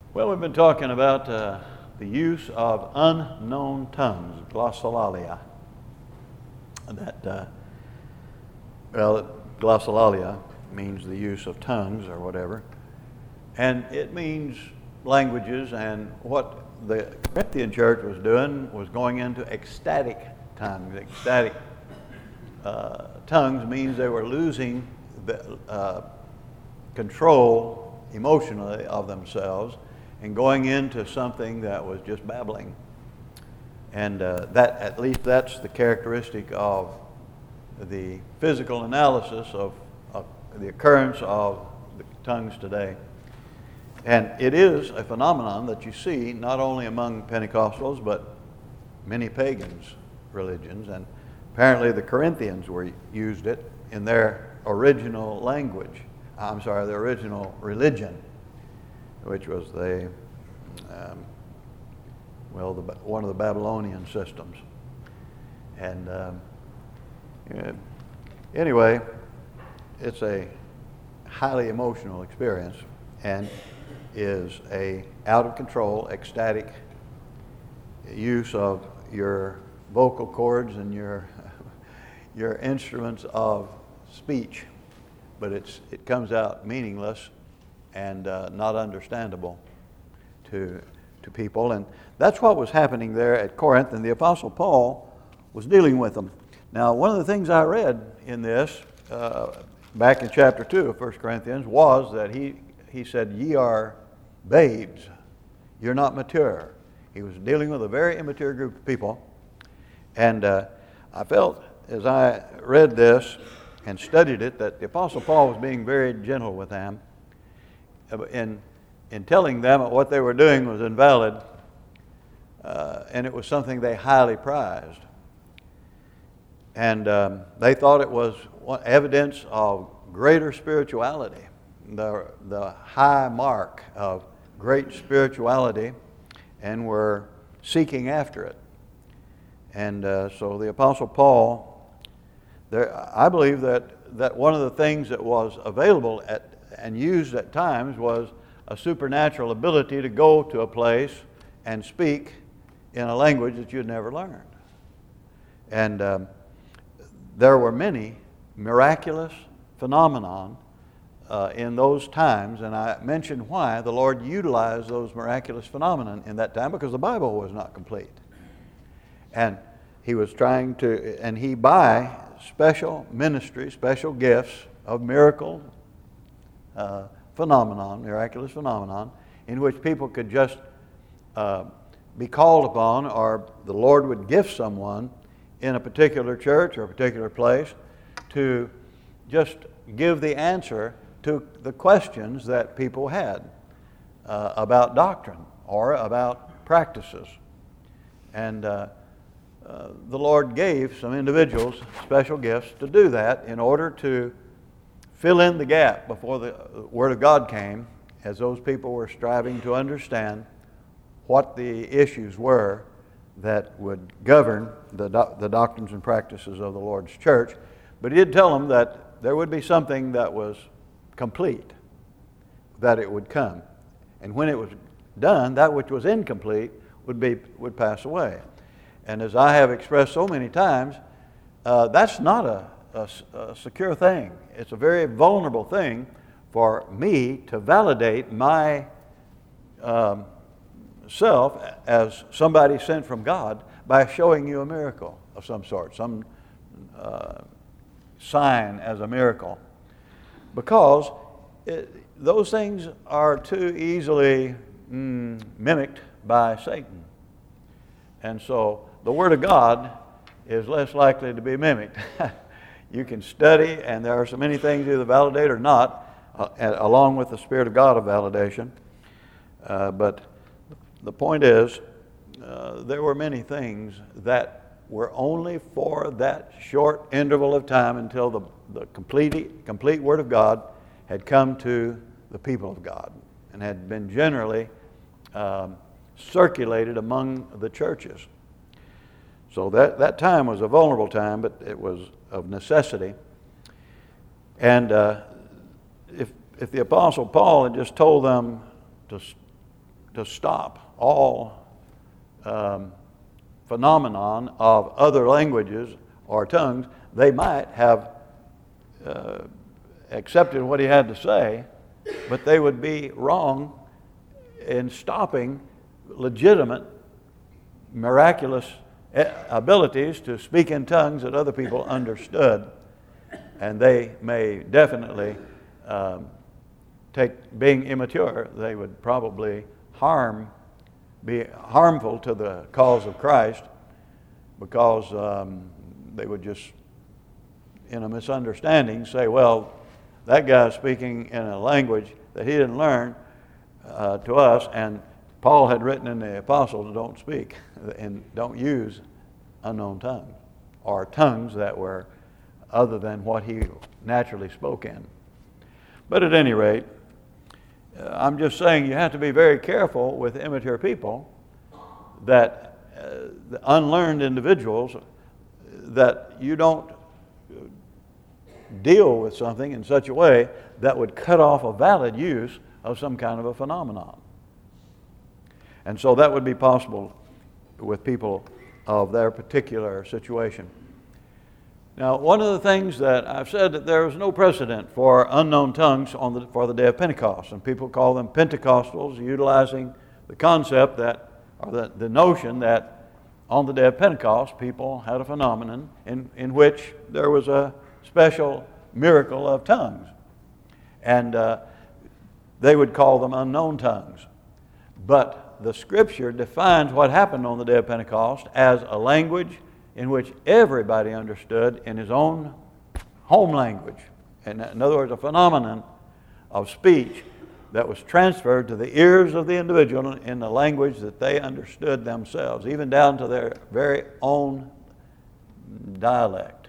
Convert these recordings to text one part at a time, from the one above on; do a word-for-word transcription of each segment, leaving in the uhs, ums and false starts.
Well, we've been talking about uh, the use of unknown tongues, glossolalia. That, uh, well, glossolalia means the use of tongues or whatever, and it means languages. And what the Corinthian church was doing was going into ecstatic tongues. Ecstatic uh, tongues means they were losing the uh, control emotionally of themselves and going into something that was just babbling. And uh, that, at least that's the characteristic of the physical analysis of, of the occurrence of the tongues today. And it is a phenomenon that you see not only among Pentecostals, but many pagans religions. And apparently the Corinthians were used it in their original language. I'm sorry, their original religion, which was the, um, well, the, one of the Babylonian systems. And um, yeah, anyway, it's a highly emotional experience and is a out of control, ecstatic use of your vocal cords and your your instruments of speech, but it's it comes out meaningless and uh, not understandable to to people. And that's what was happening there at Corinth, and the Apostle Paul was dealing with them. Now, one of the things I read in this, uh, back in chapter two of First Corinthians, was that he, he said, ye are babes, you're not mature. He was dealing with a very immature group of people. And uh, I felt, as I read this and studied it, that the Apostle Paul was being very gentle with them in, in telling them that what they were doing was invalid, uh, and it was something they highly prized. And um, they thought it was evidence of greater spirituality, the, the high mark of great spirituality, and were seeking after it. And uh, so the Apostle Paul, there, I believe that, that one of the things that was available at, and used at times was a supernatural ability to go to a place and speak in a language that you'd never learned. And um, there were many miraculous phenomenon uh, in those times, and I mentioned why the Lord utilized those miraculous phenomena in that time, because the Bible was not complete. And he was trying to, and he by special ministry, special gifts of miracle uh, phenomenon, miraculous phenomenon, in which people could just uh, be called upon, or the Lord would gift someone in a particular church or a particular place to just give the answer to the questions that people had uh, about doctrine or about practices. And uh, uh, the Lord gave some individuals special gifts to do that in order to fill in the gap before the Word of God came, as those people were striving to understand what the issues were that would govern the, do- the doctrines and practices of the Lord's church. But he did tell them that there would be something that was complete, that it would come. And when it was done, that which was incomplete would be would pass away. And as I have expressed so many times, uh, that's not a, a, a secure thing. It's a very vulnerable thing for me to validate my um, self as somebody sent from God by showing you a miracle of some sort, some uh, sign as a miracle, because it, those things are too easily mm, mimicked by Satan. And so the Word of God is less likely to be mimicked. You can study, and there are so many things either validate or not, uh, along with the Spirit of God of validation. Uh, but the point is, uh, there were many things that were only for that short interval of time until the, the complete, complete Word of God had come to the people of God and had been generally um, circulated among the churches. So that, that time was a vulnerable time, but it was of necessity. And uh, if, if the Apostle Paul had just told them to to stop all um, phenomenon of other languages or tongues, they might have uh, accepted what he had to say, but they would be wrong in stopping legitimate, miraculous abilities to speak in tongues that other people understood. And they may definitely um, take, being immature, they would probably harm, be harmful to the cause of Christ, because um, they would just, in a misunderstanding, say, well, that guy's speaking in a language that he didn't learn uh, to us, and Paul had written in the Apostles, don't speak and don't use unknown tongues, or tongues that were other than what he naturally spoke in. But at any rate, uh, I'm just saying you have to be very careful with immature people, that uh, the unlearned individuals, that you don't deal with something in such a way that would cut off a valid use of some kind of a phenomenon. And so that would be possible with people of their particular situation. Now, one of the things that I've said, that there is no precedent for unknown tongues on the, for the day of Pentecost, and people call them Pentecostals, utilizing the concept that, or the, the notion that on the day of Pentecost, people had a phenomenon in, in which there was a special miracle of tongues. And uh, they would call them unknown tongues. But the Scripture defines what happened on the day of Pentecost as a language in which everybody understood in his own home language. And in other words, a phenomenon of speech that was transferred to the ears of the individual in the language that they understood themselves, even down to their very own dialect.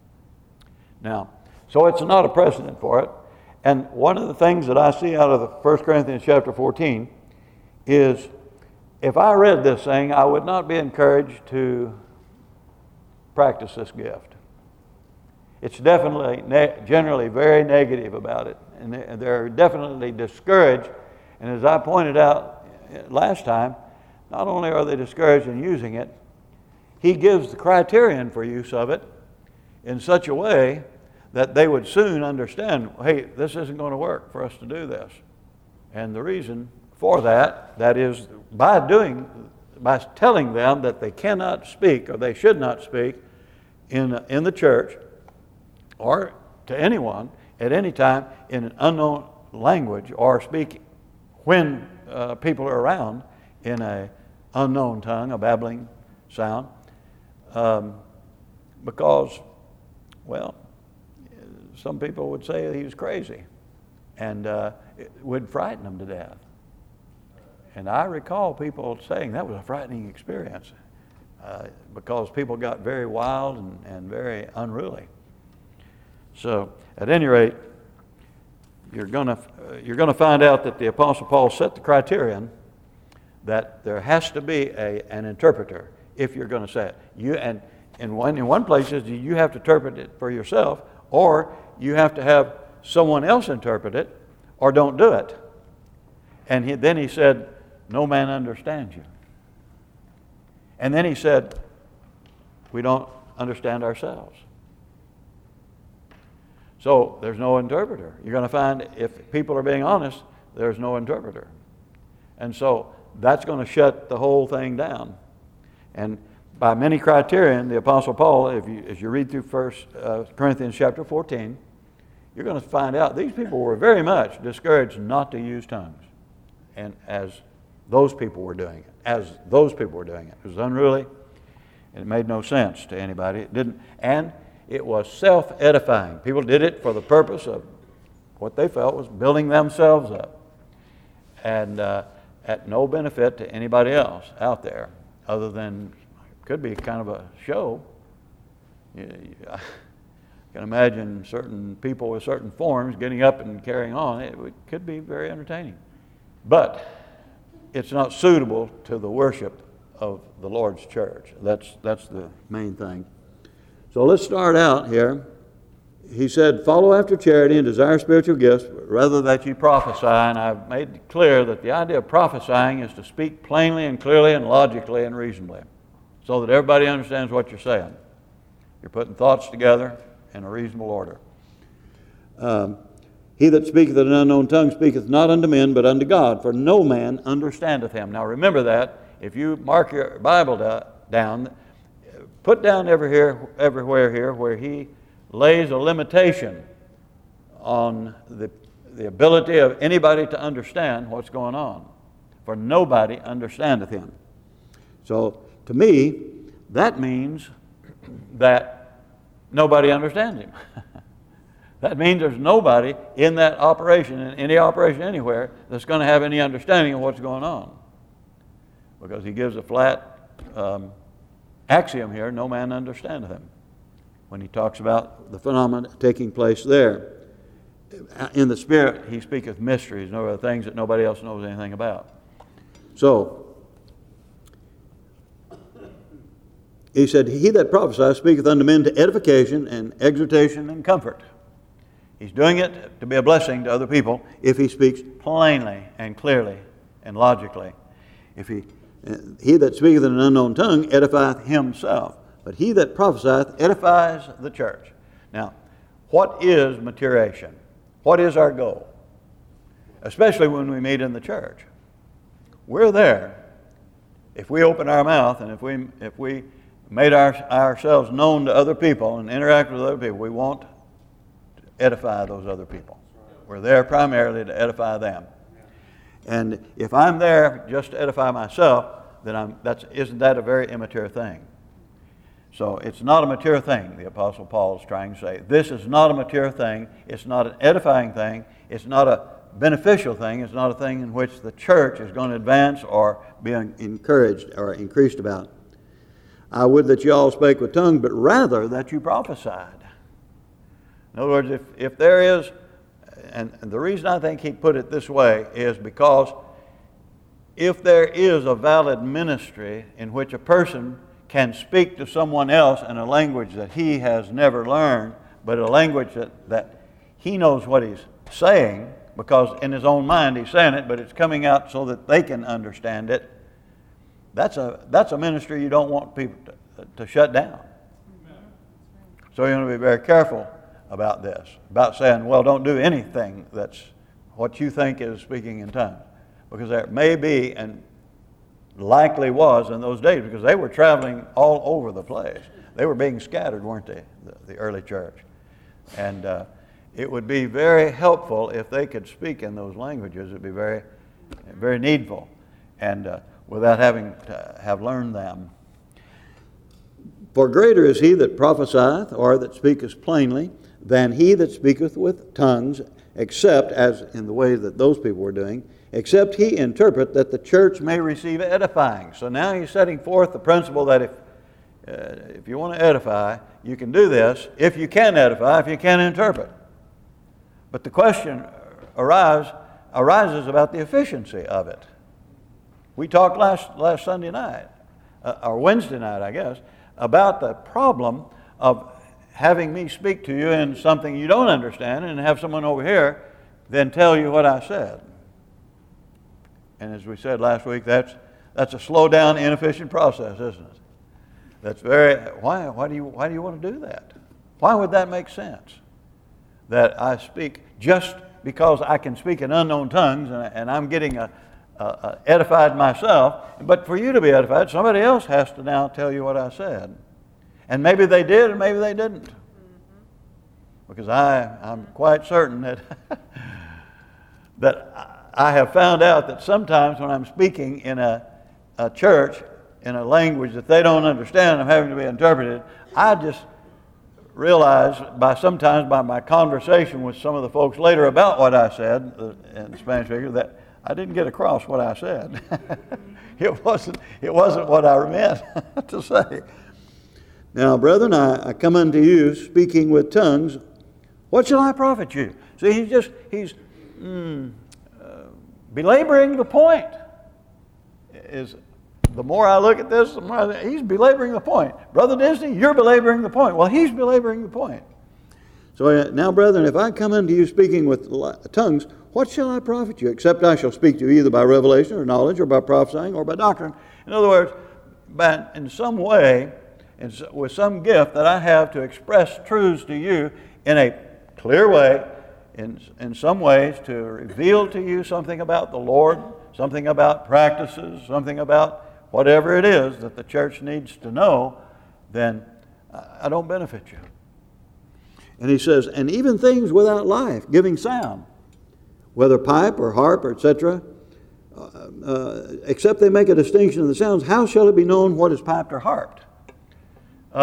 Now, so it's not a precedent for it. And one of the things that I see out of the First Corinthians chapter fourteen is, if I read this thing, I would not be encouraged to practice this gift. It's definitely, ne- generally very negative about it. And they're definitely discouraged. And as I pointed out last time, not only are they discouraged in using it, he gives the criterion for use of it in such a way that they would soon understand, hey, this isn't going to work for us to do this. And the reason for that, that is by doing, by telling them that they cannot speak, or they should not speak in, in the church or to anyone at any time in an unknown language, or speak when uh, people are around in a unknown tongue, a babbling sound, um, because, well, some people would say he was crazy, and uh, it would frighten them to death. And I recall people saying that was a frightening experience uh, because people got very wild and, and very unruly. So, at any rate, you're gonna uh, you're gonna find out that the Apostle Paul set the criterion that there has to be a an interpreter if you're going to say it. You and in one in one place is you have to interpret it for yourself, or you have to have someone else interpret it, or don't do it. And he, then he said, no man understands you. And then he said, we don't understand ourselves. So there's no interpreter. You're going to find, if people are being honest, there's no interpreter. And so that's going to shut the whole thing down. And by many criterion, the Apostle Paul, if you, as you read through First uh, Corinthians chapter fourteen, you're going to find out these people were very much discouraged not to use tongues, and as those people were doing it, as those people were doing it, it was unruly, and it made no sense to anybody. It didn't, and it was self-edifying. People did it for the purpose of what they felt was building themselves up, and uh, at no benefit to anybody else out there, other than could be kind of a show. You, you, I can imagine certain people with certain forms getting up and carrying on. It, it could be very entertaining. But it's not suitable to the worship of the Lord's church. That's, that's the main thing. So let's start out here he said, follow after charity and desire spiritual gifts, rather that you prophesy. And I've made it clear that the idea of prophesying is to speak plainly and clearly and logically and reasonably, so that everybody understands what you're saying. You're putting thoughts together in a reasonable order. Um, he that speaketh in an unknown tongue speaketh not unto men, but unto God, for no man understandeth him. Now remember that. If you mark your Bible da- down, put down every here, everywhere here where he lays a limitation on the, the ability of anybody to understand what's going on. For nobody understandeth him. So, to me, that means that nobody understands him. That means there's nobody in that operation, in any operation anywhere, that's going to have any understanding of what's going on. Because he gives a flat um, axiom here, no man understandeth him, when he talks about the phenomenon taking place there. In the Spirit, he speaketh mysteries, no other things that nobody else knows anything about. So, he said, he that prophesieth speaketh unto men to edification and exhortation and comfort. He's doing it to be a blessing to other people if he speaks plainly and clearly and logically. If he, he that speaketh in an unknown tongue edifieth himself, but he that prophesieth edifies the church. Now, what is maturation? What is our goal? Especially when we meet in the church. We're there. If we open our mouth and if we if we made our, ourselves known to other people and interact with other people, we want to edify those other people. We're there primarily to edify them. And if I'm there just to edify myself, then I'm, that's, isn't that a very immature thing? So it's not a mature thing, the Apostle Paul is trying to say. This is not a mature thing. It's not an edifying thing. It's not a beneficial thing. It's not a thing in which the church is going to advance or be encouraged or increased about. I would that you all spake with tongues, but rather that you prophesied. In other words, if, if there is, and, and the reason I think he put it this way is because if there is a valid ministry in which a person can speak to someone else in a language that he has never learned, but a language that, that he knows what he's saying, because in his own mind he's saying it, but it's coming out so that they can understand it, that's a, that's a ministry you don't want people to, to shut down. So you want to be very careful about this, about saying, well, don't do anything that's what you think is speaking in tongues. Because there may be, and likely was in those days, because they were traveling all over the place. They were being scattered, weren't they, the, the early church? And uh, it would be very helpful if they could speak in those languages. It would be very, very needful, and uh, without having to have learned them. For greater is he that prophesieth, or that speaketh plainly, than he that speaketh with tongues, except, as in the way that those people were doing, except he interpret, that the church may receive edifying. So now he's setting forth the principle that if uh, if you want to edify, you can do this. If you can edify, if you can interpret. But the question arise, arises about the efficiency of it. We talked last last Sunday night, uh, or Wednesday night, I guess, about the problem of having me speak to you in something you don't understand and have someone over here then tell you what I said. And as we said last week, that's that's a slow down, inefficient process, isn't it? That's very, why, why do you why do you want to do that? Why would that make sense? That I speak just because I can speak in unknown tongues and, and I'm getting a, a, a edified myself, but for you to be edified, somebody else has to now tell you what I said. And maybe they did and maybe they didn't. Because I, I'm quite certain that that I have found out that sometimes when I'm speaking in a, a church in a language that they don't understand, I'm having to be interpreted, I just realize by sometimes by my conversation with some of the folks later about what I said in the Spanish speaker that I didn't get across what I said. it wasn't it wasn't what I meant to say. Now, brethren, I, I come unto you speaking with tongues. What shall I profit you? See, he's just, he's mm, uh, belaboring the point. Is the more I look at this, the more I, he's belaboring the point. Brother Disney, you're belaboring the point. Well, he's belaboring the point. So uh, now, brethren, if I come unto you speaking with tongues, what shall I profit you, except I shall speak to you either by revelation or knowledge or by prophesying or by doctrine? In other words, but in some way, in, with some gift that I have to express truths to you in a clear way, in, in some ways to reveal to you something about the Lord, something about practices, something about whatever it is that the church needs to know, then I don't benefit you. And he says, and even things without life, giving sound, whether pipe or harp or et cetera, uh, uh, except they make a distinction of the sounds, how shall it be known what is piped or harped? Uh,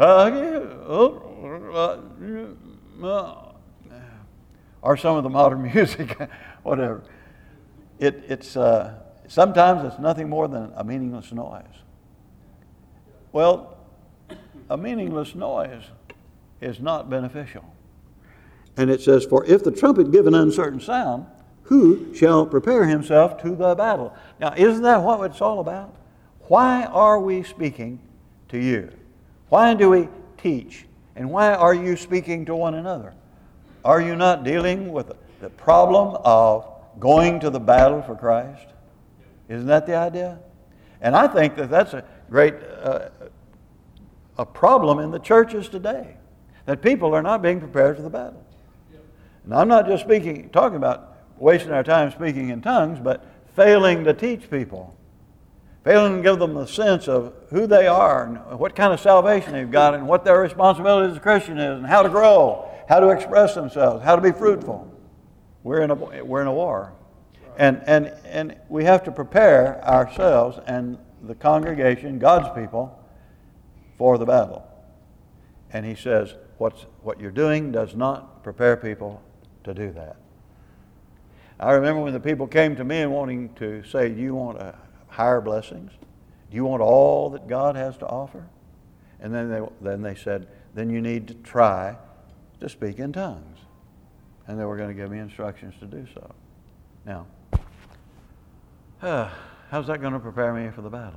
uh, uh, or some of the modern music, whatever. It, it's uh, sometimes it's nothing more than a meaningless noise. Well, a meaningless noise is not beneficial. And it says, for if the trumpet give an uncertain sound, who shall prepare himself to the battle? Now, isn't that what it's all about? Why are we speaking to you? Why do we teach? And why are you speaking to one another? Are you not dealing with the problem of going to the battle for Christ? Isn't that the idea? And I think that that's a great uh, a problem in the churches today, that people are not being prepared for the battle. And I'm not just speaking, talking about wasting our time speaking in tongues, but failing to teach people, failing to give them the sense of who they are and what kind of salvation they've got and what their responsibility as a Christian is and how to grow, how to express themselves, how to be fruitful. We're in a, we're in a war. And, and, and we have to prepare ourselves and the congregation, God's people, for the battle. And he says, what's, what you're doing does not prepare people to do that. I remember when the people came to me and wanting to say, do you want uh, higher blessings? Do you want all that God has to offer? And then they, then they said, then you need to try to speak in tongues. And they were going to give me instructions to do so. Now, uh, how's that going to prepare me for the battle?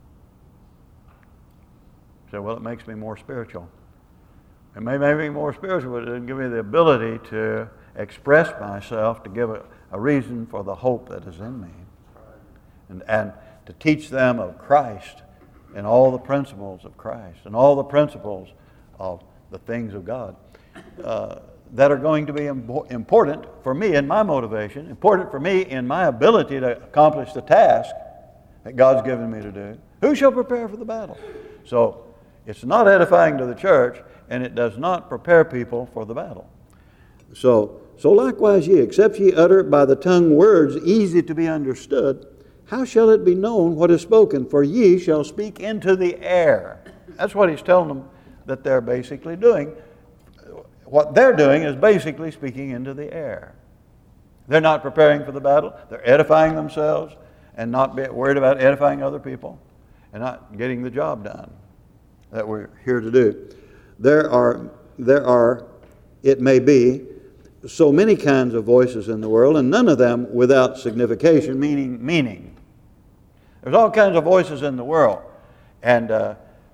So, well, it makes me more spiritual. It may make me more spiritual, but it doesn't give me the ability to express myself, to give a, a reason for the hope that is in me. And, and to teach them of Christ and all the principles of Christ and all the principles of the things of God uh, that are going to be impo- important for me in my motivation, important for me in my ability to accomplish the task that God's given me to do. Who shall prepare for the battle? So it's not edifying to the church, and it does not prepare people for the battle. So, so likewise ye, except ye utter by the tongue words easy to be understood, how shall it be known what is spoken? For ye shall speak into the air. That's what he's telling them that they're basically doing. What they're doing is basically speaking into the air. They're not preparing for the battle. They're edifying themselves and not be worried about edifying other people and not getting the job done that we're here to do. There are, there are, it may be, so many kinds of voices in the world, and none of them without signification, meaning meaning. There's all kinds of voices in the world, and uh,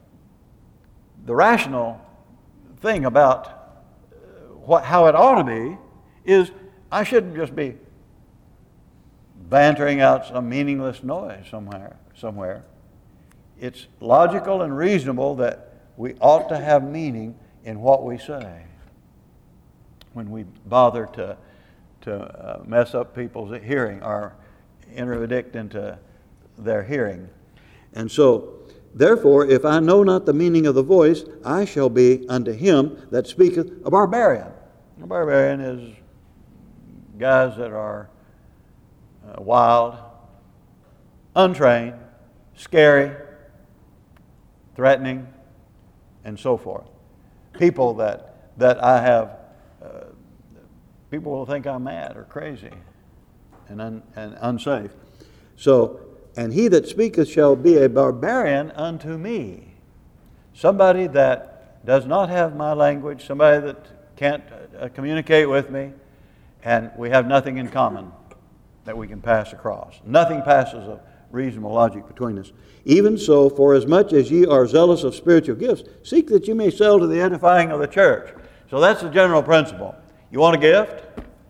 the rational thing about what how it ought to be is I shouldn't just be bantering out some meaningless noise somewhere. Somewhere, it's logical and reasonable that we ought to have meaning in what we say. When we bother to to uh, mess up people's hearing or interdict into their hearing. And so, therefore, if I know not the meaning of the voice, I shall be unto him that speaketh a barbarian. A barbarian is guys that are uh, wild, untrained, scary, threatening, and so forth. People that that I have, uh, people will think I'm mad or crazy and, un, and unsafe. So, and he that speaketh shall be a barbarian unto me. Somebody that does not have my language, somebody that can't uh, communicate with me, and we have nothing in common that we can pass across. Nothing passes a reasonable logic between us. Even so, for as much as ye are zealous of spiritual gifts, seek that you may sell to the edifying of the church. So that's the general principle. You want a gift?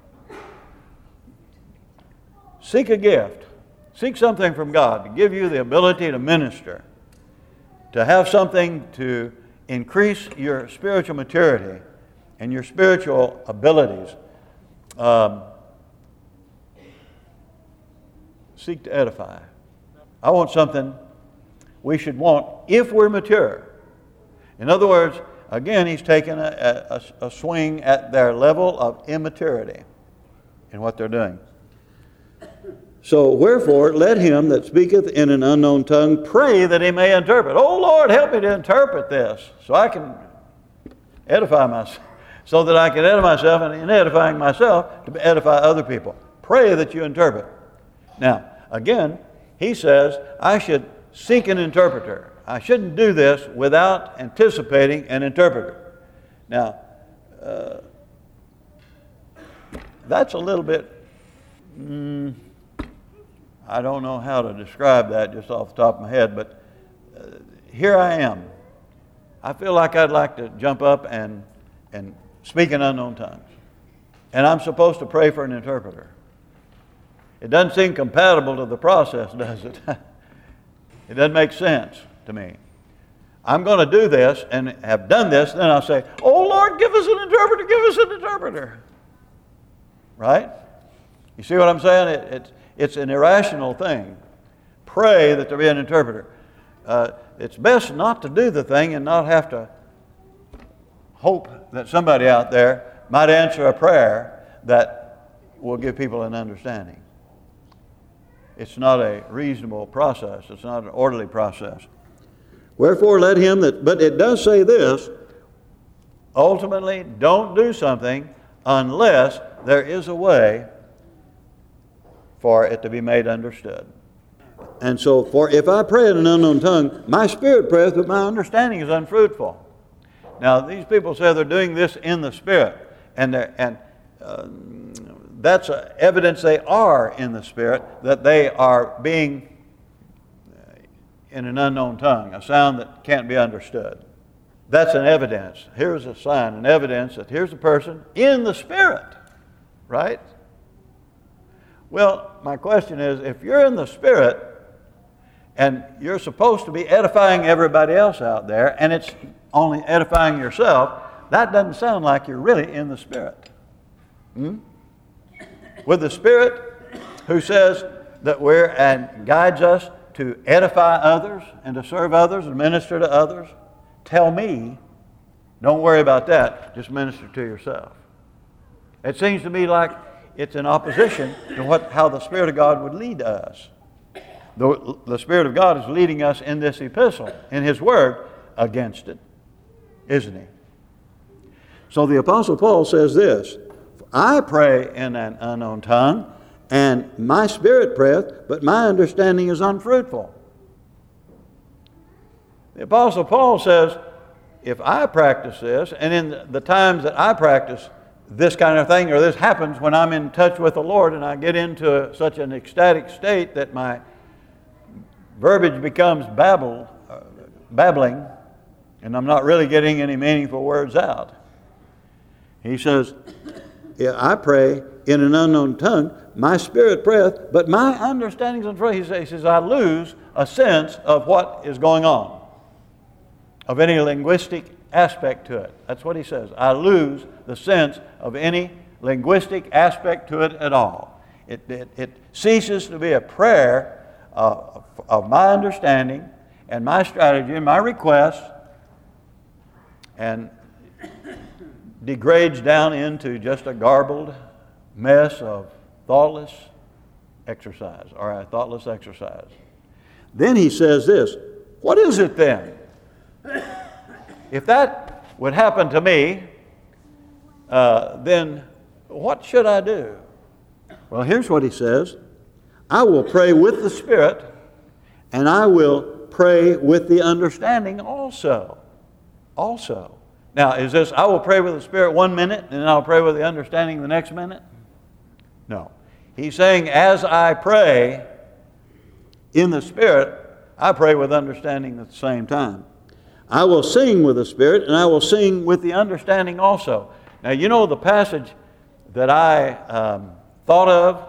Seek a gift. Seek something from God to give you the ability to minister, to have something to increase your spiritual maturity and your spiritual abilities. Um, seek to edify. I want something we should want if we're mature. In other words, again, he's taken a, a, a swing at their level of immaturity in what they're doing. So, wherefore, let him that speaketh in an unknown tongue pray that he may interpret. Oh, Lord, help me to interpret this so I can edify myself, so that I can edify myself, and in edifying myself, to edify other people. Pray that you interpret. Now, again, he says, I should seek an interpreter. I shouldn't do this without anticipating an interpreter. Now, uh, that's a little bit, mm, I don't know how to describe that just off the top of my head, but uh, here I am. I feel like I'd like to jump up and, and speak in unknown tongues. And I'm supposed to pray for an interpreter. It doesn't seem compatible to the process, does it? It doesn't make sense to me. I'm going to do this and have done this, then I'll say, oh Lord, give us an interpreter, give us an interpreter. Right? You see what I'm saying? It, it, it's an irrational thing. Pray that there be an interpreter. Uh, it's best not to do the thing and not have to hope that somebody out there might answer a prayer that will give people an understanding. It's not a reasonable process. It's not an orderly process. Wherefore let him that, but it does say this, ultimately don't do something unless there is a way for it to be made understood. And so, for if I pray in an unknown tongue, my spirit prayeth, but my understanding is unfruitful. Now, these people say they're doing this in the Spirit, and they're, and uh, that's a evidence they are in the Spirit, that they are being in an unknown tongue, a sound that can't be understood. That's an evidence. Here's a sign, an evidence that here's a person in the Spirit, right? Well, my question is, if you're in the Spirit and you're supposed to be edifying everybody else out there, and it's only edifying yourself, that doesn't sound like you're really in the Spirit. Hmm? With the Spirit who says that we're and guides us to edify others and to serve others and minister to others, tell me, don't worry about that, just minister to yourself. It seems to me like it's in opposition to what how the Spirit of God would lead us. The, the Spirit of God is leading us in this epistle, in His Word, against it, isn't He? So the Apostle Paul says this, I pray in an unknown tongue, and my spirit prayeth, but my understanding is unfruitful. The Apostle Paul says, if I practice this, and in the times that I practice this kind of thing, or this happens when I'm in touch with the Lord and I get into such an ecstatic state that my verbiage becomes babble, uh, babbling, and I'm not really getting any meaningful words out. He says, yeah, I pray in an unknown tongue, my spirit prayeth, but my understanding is unfruitful. He says, he says, I lose a sense of what is going on, of any linguistic aspect to it. That's what he says. I lose the sense of any linguistic aspect to it at all. It, it, it ceases to be a prayer uh, of my understanding and my strategy and my request, and degrades down into just a garbled mess of thoughtless exercise, or a thoughtless exercise. Then he says this, what is it then? If that would happen to me, uh, then what should I do? Well, here's what he says. I will pray with the Spirit, and I will pray with the understanding also. Also. Now, is this, I will pray with the Spirit one minute, and then I'll pray with the understanding the next minute? No. He's saying, as I pray in the Spirit, I pray with understanding at the same time. I will sing with the Spirit, and I will sing with the understanding also. Now, you know the passage that I um, thought of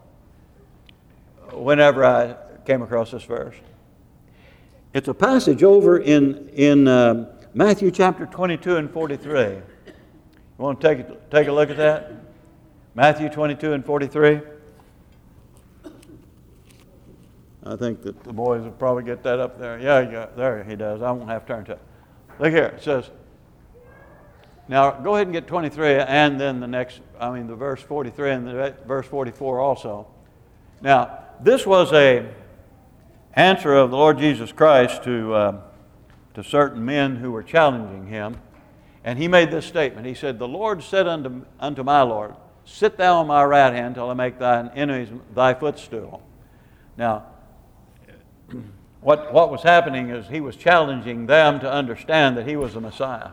whenever I came across this verse? It's a passage over in, in um, Matthew chapter twenty-two and forty-three. You want to take, take a look at that? Matthew twenty-two and forty-three. I think that the boys will probably get that up there. Yeah, yeah, there he does. I won't have to turn to it. Look here. It says, now go ahead and get twenty-three and then the next, I mean the verse forty-three and the verse forty-four also. Now, this was a answer of the Lord Jesus Christ to, uh, to certain men who were challenging him. And he made this statement. He said, the Lord said unto, unto my Lord, sit thou on my right hand till I make thine enemies thy footstool. Now, What, what was happening is he was challenging them to understand that he was the Messiah.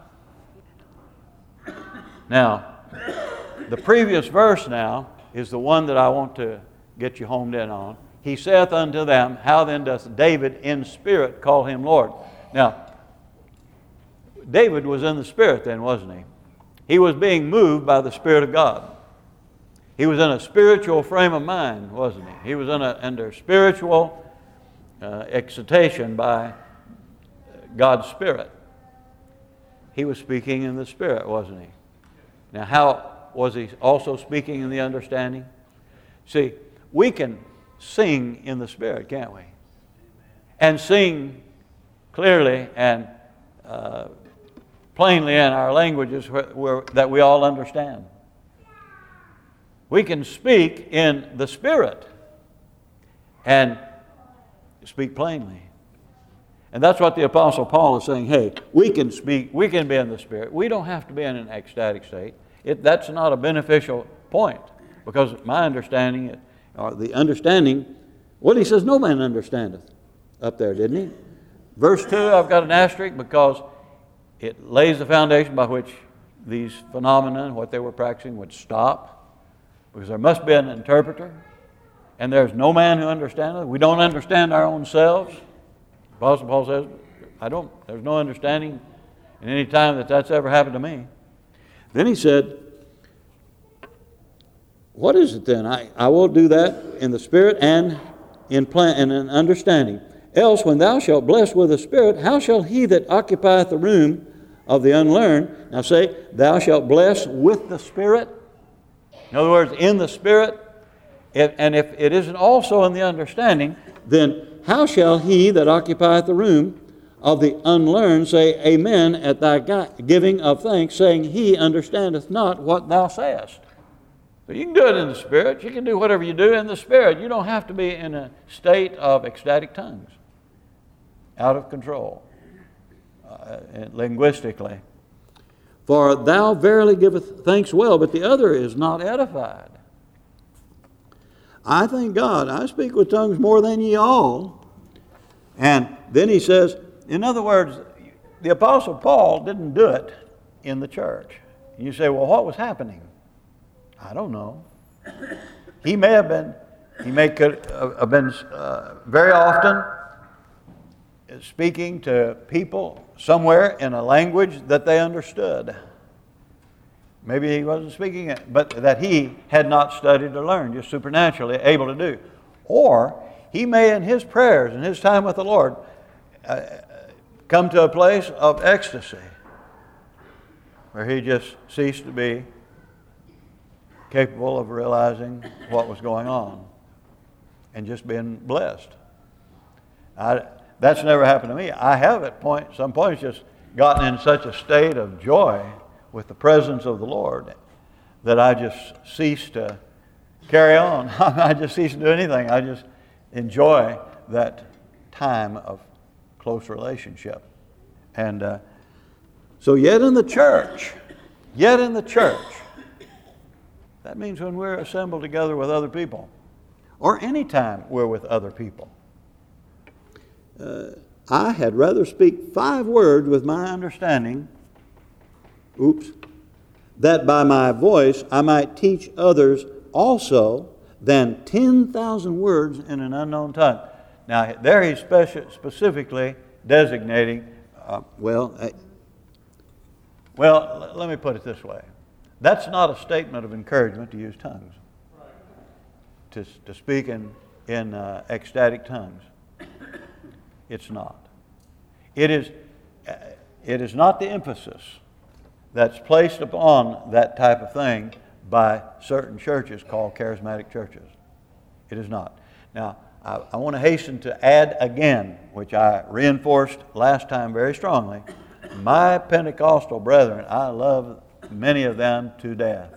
Now, the previous verse now is the one that I want to get you homed in on. He saith unto them, how then doth David in spirit call him Lord? Now, David was in the Spirit then, wasn't he? He was being moved by the Spirit of God. He was in a spiritual frame of mind, wasn't he? He was in a, under spiritual Uh, excitation by God's Spirit. He was speaking in the Spirit, wasn't he? Now, how was he also speaking in the understanding? See, we can sing in the Spirit, can't we? And sing clearly and uh, plainly in our languages where, where, that we all understand. We can speak in the Spirit and speak plainly. And that's what the Apostle Paul is saying. Hey, we can speak, we can be in the Spirit. We don't have to be in an ecstatic state. It, that's not a beneficial point, because my understanding, or the understanding, well, he says, no man understandeth up there, didn't he? Verse two, I've got an asterisk because it lays the foundation by which these phenomena, what they were practicing, would stop, because there must be an interpreter. And there's no man who understandeth. We don't understand our own selves. Apostle Paul says, I don't, there's no understanding in any time that that's ever happened to me. Then he said, what is it then? I, I will do that in the Spirit and in plan and in understanding. Else, when thou shalt bless with the Spirit, how shall he that occupieth the room of the unlearned, now say, thou shalt bless with the Spirit? In other words, in the Spirit. If, and if it isn't also in the understanding, then how shall he that occupieth the room of the unlearned say amen at thy giving of thanks, saying he understandeth not what thou sayest? So you can do it in the Spirit. You can do whatever you do in the Spirit. You don't have to be in a state of ecstatic tongues, out of control, uh, linguistically. For thou verily giveth thanks well, but the other is not edified. I thank God, I speak with tongues more than ye all. And then he says, in other words, the Apostle Paul didn't do it in the church. And you say, well, what was happening? I don't know. He may have been, he may could have been uh, very often speaking to people somewhere in a language that they understood. Maybe he wasn't speaking it, but that he had not studied or learned, just supernaturally able to do. Or he may, in his prayers and his time with the Lord, uh, come to a place of ecstasy where he just ceased to be capable of realizing what was going on and just being blessed. I, that's never happened to me. I have at point, some points just gotten in such a state of joy with the presence of the Lord that I just cease to carry on. I just cease to do anything. I just enjoy that time of close relationship. And uh, so yet in the church, yet in the church, that means when we're assembled together with other people, or any time we're with other people. Uh, I had rather speak five words with my understanding Oops. that by my voice I might teach others also than ten thousand words in an unknown tongue. Now, there he's speci- specifically designating Uh, well, I, well, l- let me put it this way. That's not a statement of encouragement to use tongues, to, to speak in, in uh, ecstatic tongues. It's not. It is, uh, it is not the emphasis that's placed upon that type of thing by certain churches called charismatic churches. It is not. Now, I, I want to hasten to add again, which I reinforced last time very strongly, my Pentecostal brethren, I love many of them to death.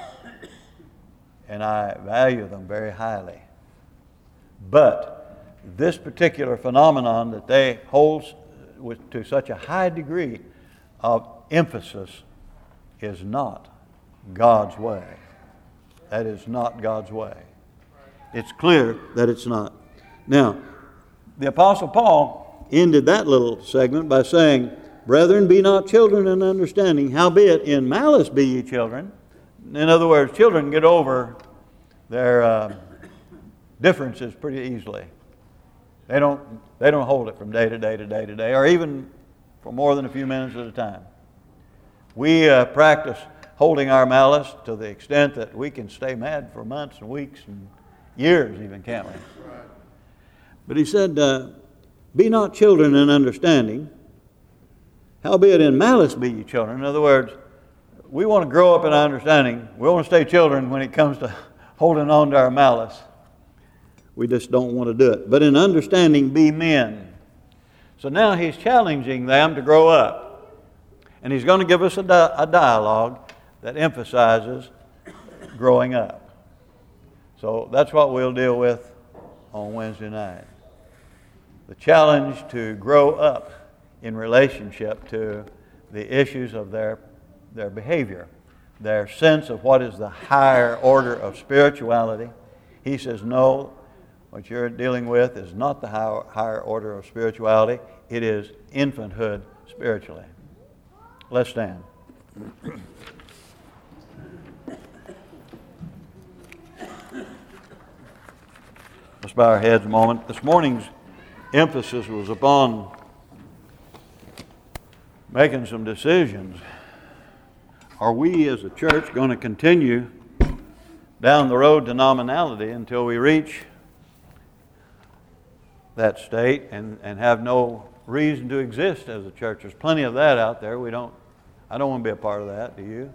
And I value them very highly. But this particular phenomenon that they hold with, to such a high degree of emphasis is not God's way. That is not God's way. It's clear that it's not. Now, the Apostle Paul ended that little segment by saying, "Brethren, be not children in understanding, howbeit in malice be ye children." In other words, children get over their uh, differences pretty easily. They don't, they don't hold it from day to day to day to day, or even for more than a few minutes at a time. We uh, practice holding our malice to the extent that we can stay mad for months and weeks and years even, can't we? But he said, uh, "Be not children in understanding, howbeit in malice be ye children." In other words, we want to grow up in our understanding. We want to stay children when it comes to holding on to our malice. We just don't want to do it. But in understanding, be men. So now he's challenging them to grow up. And he's going to give us a, di- a dialogue that emphasizes growing up. So that's what we'll deal with on Wednesday night. The challenge to grow up in relationship to the issues of their, their behavior, their sense of what is the higher order of spirituality. He says, no, what you're dealing with is not the higher, higher order of spirituality. It is infanthood spiritually. Let's stand. Let's bow our heads a moment. This morning's emphasis was upon making some decisions. Are we as a church going to continue down the road to nominality until we reach that state and, and have no reason to exist as a church? There's plenty of that out there. We don't, I don't want to be a part of that, do you?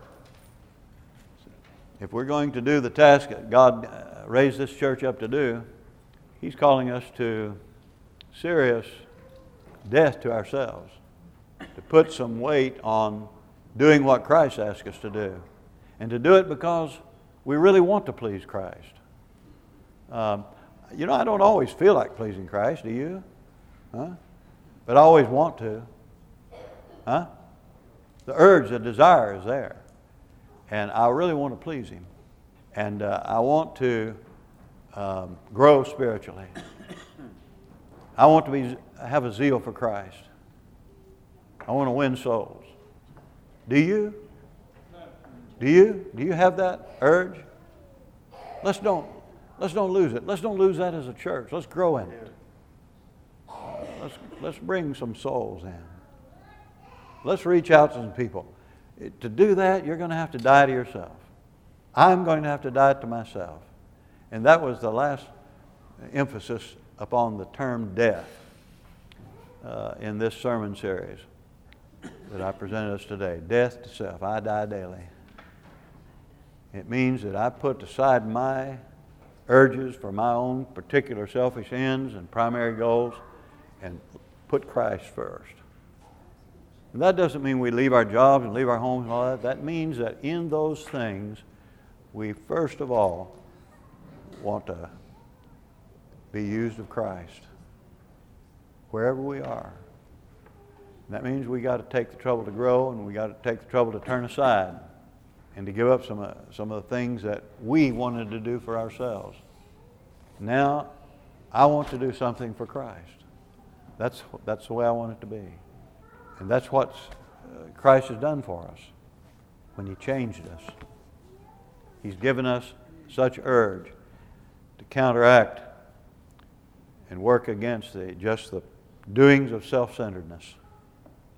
If we're going to do the task that God raised this church up to do, He's calling us to serious death to ourselves, to put some weight on doing what Christ asked us to do, and to do it because we really want to please Christ. Um, you know, I don't always feel like pleasing Christ, do you? Huh? But I always want to. Huh? The urge, the desire is there. And I really want to please Him. And uh, I want to um, grow spiritually. I want to be have a zeal for Christ. I want to win souls. Do you? Do you? Do you have that urge? Let's don't let's don't lose it. Let's don't lose that as a church. Let's grow in it. Uh, let's let's bring some souls in. Let's reach out to some people. To do that, you're going to have to die to yourself. I'm going to have to die to myself. And that was the last emphasis upon the term death uh, in this sermon series that I presented us today. Death to self. I die daily. It means that I put aside my urges for my own particular selfish ends and primary goals and put Christ first. And that doesn't mean we leave our jobs and leave our homes and all that. That means that in those things, we first of all want to be used of Christ wherever we are. And that means we got to take the trouble to grow, and we got to take the trouble to turn aside and to give up some of, some of the things that we wanted to do for ourselves. Now, I want to do something for Christ. That's, that's the way I want it to be. And that's what uh, Christ has done for us when He changed us. He's given us such urge to counteract and work against the, just the doings of self-centeredness.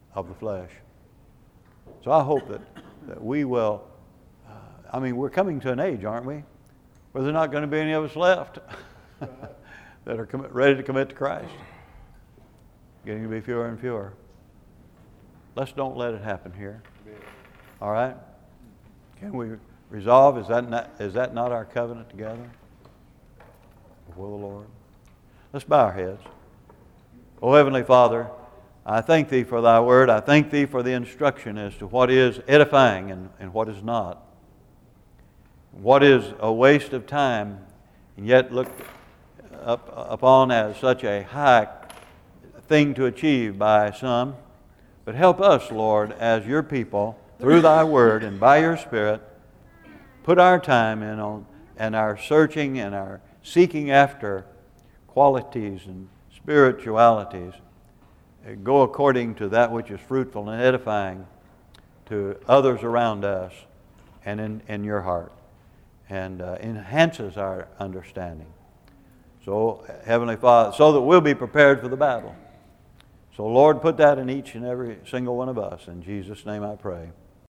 of the flesh. So I hope that, that we will, uh, I mean, we're coming to an age, aren't we, where there's not going to be any of us left that are commit, ready to commit to Christ. Getting to be fewer and fewer. Let's don't let it happen here. All right? Can we resolve? Is that not, is that not our covenant together before the Lord? Let's bow our heads. Oh, Heavenly Father, I thank Thee for Thy Word. I thank Thee for the instruction as to what is edifying and, and what is not. What is a waste of time and yet looked up, upon as such a high thing to achieve by some. But help us, Lord, as Your people, through Thy Word and by Your Spirit, put our time in on and our searching and our seeking after qualities and spiritualities go according to that which is fruitful and edifying to others around us and in, in Your heart, and uh, enhances our understanding. So, Heavenly Father, so that we'll be prepared for the battle. So, Lord, put that in each and every single one of us. In Jesus' name I pray.